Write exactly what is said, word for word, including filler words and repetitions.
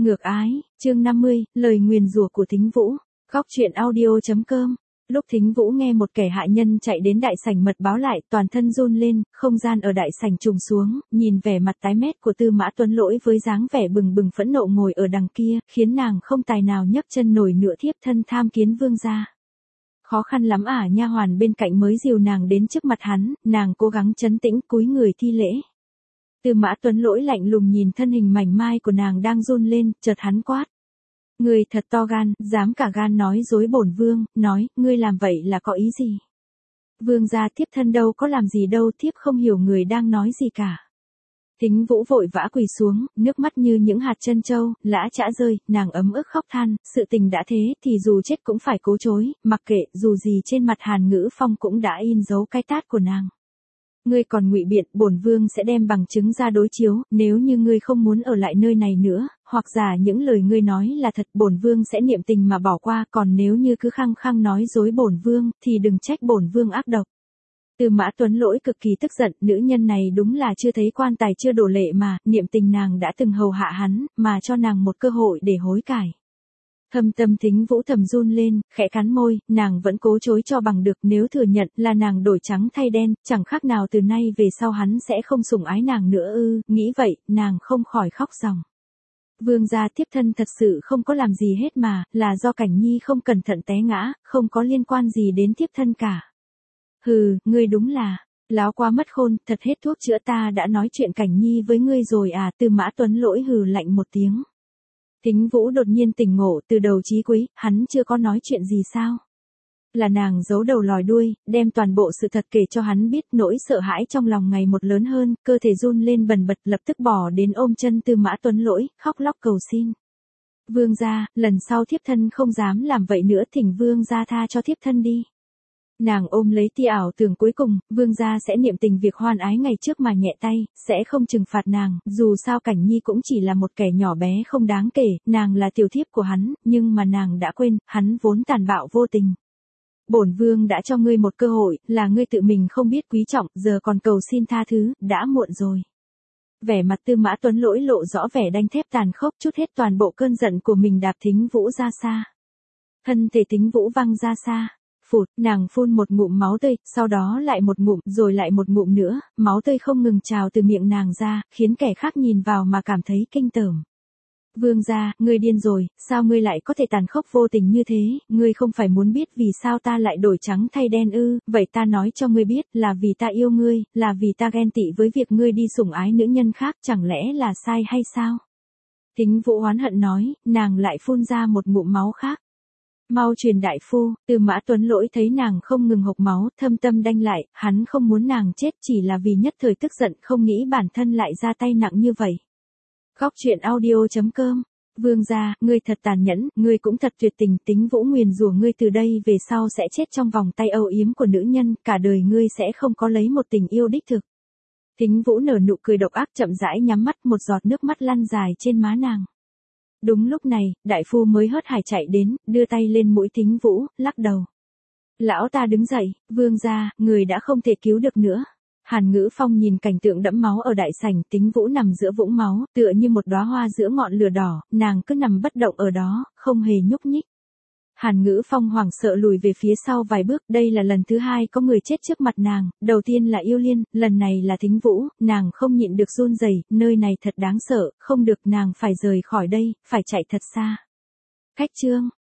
Ngược ái, chương năm mươi, lời nguyền rủa của Thính Vũ. Góc truyện audio chấm com. Lúc Thính Vũ nghe một kẻ hạ nhân chạy đến đại sảnh mật báo lại, toàn thân run lên, không gian ở đại sảnh trùng xuống, nhìn vẻ mặt tái mét của Tư Mã Tuấn Lỗi với dáng vẻ bừng bừng phẫn nộ ngồi ở đằng kia, khiến nàng không tài nào nhấc chân nổi nữa. Thiếp thân tham kiến vương gia. Khó khăn lắm ả nha hoàn bên cạnh mới dìu nàng đến trước mặt hắn, nàng cố gắng trấn tĩnh cúi người thi lễ. Tư Mã Tuấn Lỗi lạnh lùng nhìn thân hình mảnh mai của nàng đang run lên, chợt hắn quát. Ngươi thật to gan, dám cả gan nói dối bổn vương, nói, ngươi làm vậy là có ý gì? Vương gia, thiếp thân đâu có làm gì đâu, thiếp không hiểu người đang nói gì cả. Thính Vũ vội vã quỳ xuống, nước mắt như những hạt trân châu, lã chã rơi, nàng ấm ức khóc than, sự tình đã thế thì dù chết cũng phải cố chối, mặc kệ, dù gì trên mặt Hàn Ngữ Phong cũng đã in dấu cái tát của nàng. Ngươi còn ngụy biện, bổn vương sẽ đem bằng chứng ra đối chiếu, nếu như ngươi không muốn ở lại nơi này nữa, hoặc giả những lời ngươi nói là thật, bổn vương sẽ niệm tình mà bỏ qua, còn nếu như cứ khăng khăng nói dối bổn vương, thì đừng trách bổn vương ác độc. Tư Mã Tuấn Lỗi cực kỳ tức giận, nữ nhân này đúng là chưa thấy quan tài chưa đổ lệ mà, niệm tình nàng đã từng hầu hạ hắn, mà cho nàng một cơ hội để hối cải. Thâm tâm Thính Vũ thầm run lên, khẽ cắn môi, nàng vẫn cố chối cho bằng được, nếu thừa nhận là nàng đổi trắng thay đen, chẳng khác nào từ nay về sau hắn sẽ không sủng ái nàng nữa ư, nghĩ vậy, nàng không khỏi khóc ròng. Vương gia, thiếp thân thật sự không có làm gì hết mà, là do Cảnh Nhi không cẩn thận té ngã, không có liên quan gì đến thiếp thân cả. Hừ, ngươi đúng là, láo quá mất khôn, thật hết thuốc chữa, ta đã nói chuyện Cảnh Nhi với ngươi rồi à. Tư Mã Tuấn Lỗi hừ lạnh một tiếng. Thính Vũ đột nhiên tỉnh ngộ, từ đầu chí cuối, hắn chưa có nói chuyện gì sao? Là nàng giấu đầu lòi đuôi, đem toàn bộ sự thật kể cho hắn biết, nỗi sợ hãi trong lòng ngày một lớn hơn, cơ thể run lên bần bật, lập tức bỏ đến ôm chân Tư Mã Tuấn Lỗi, khóc lóc cầu xin. Vương gia, lần sau thiếp thân không dám làm vậy nữa, thỉnh vương gia tha cho thiếp thân đi. Nàng ôm lấy tia ảo tưởng cuối cùng, vương gia sẽ niệm tình việc hoan ái ngày trước mà nhẹ tay, sẽ không trừng phạt nàng, dù sao Cảnh Nhi cũng chỉ là một kẻ nhỏ bé không đáng kể, nàng là tiểu thiếp của hắn, nhưng mà nàng đã quên, hắn vốn tàn bạo vô tình. Bổn vương đã cho ngươi một cơ hội, là ngươi tự mình không biết quý trọng, giờ còn cầu xin tha thứ, đã muộn rồi. Vẻ mặt Tư Mã Tuấn Lỗi lộ rõ vẻ đanh thép tàn khốc, chút hết toàn bộ cơn giận của mình đạp Thính Vũ ra xa. Thân thể Thính Vũ văng ra xa. Phụt, nàng phun một ngụm máu tươi, sau đó lại một ngụm, rồi lại một ngụm nữa, máu tươi không ngừng trào từ miệng nàng ra, khiến kẻ khác nhìn vào mà cảm thấy kinh tởm. Vương gia, ngươi điên rồi, sao ngươi lại có thể tàn khốc vô tình như thế, ngươi không phải muốn biết vì sao ta lại đổi trắng thay đen ư, vậy ta nói cho ngươi biết, là vì ta yêu ngươi, là vì ta ghen tị với việc ngươi đi sủng ái nữ nhân khác, chẳng lẽ là sai hay sao? Thính Vũ oán hận nói, nàng lại phun ra một ngụm máu khác. Mau truyền đại phu. Tư Mã Tuấn Lỗi thấy nàng không ngừng hộc máu, thâm tâm đanh lại, hắn không muốn nàng chết chỉ là vì nhất thời tức giận, không nghĩ bản thân lại ra tay nặng như vậy. Góc truyện audio chấm com. Vương gia, ngươi thật tàn nhẫn, ngươi cũng thật tuyệt tình, Thính Vũ nguyền rủa ngươi từ đây về sau sẽ chết trong vòng tay âu yếm của nữ nhân, cả đời ngươi sẽ không có lấy một tình yêu đích thực. Thính Vũ nở nụ cười độc ác, chậm rãi nhắm mắt, một giọt nước mắt lăn dài trên má nàng. Đúng lúc này, đại phu mới hớt hải chạy đến, đưa tay lên mũi Thính Vũ, lắc đầu. Lão ta đứng dậy, vương gia, người đã không thể cứu được nữa. Hàn Ngữ Phong nhìn cảnh tượng đẫm máu ở đại sảnh, Thính Vũ nằm giữa vũng máu, tựa như một đóa hoa giữa ngọn lửa đỏ, nàng cứ nằm bất động ở đó, không hề nhúc nhích. Hàn Ngữ Phong hoảng sợ lùi về phía sau vài bước, đây là lần thứ hai có người chết trước mặt nàng, đầu tiên là Yêu Liên, lần này là Thính Vũ, nàng không nhịn được run rẩy, nơi này thật đáng sợ, không được, nàng phải rời khỏi đây, phải chạy thật xa. Khách trương,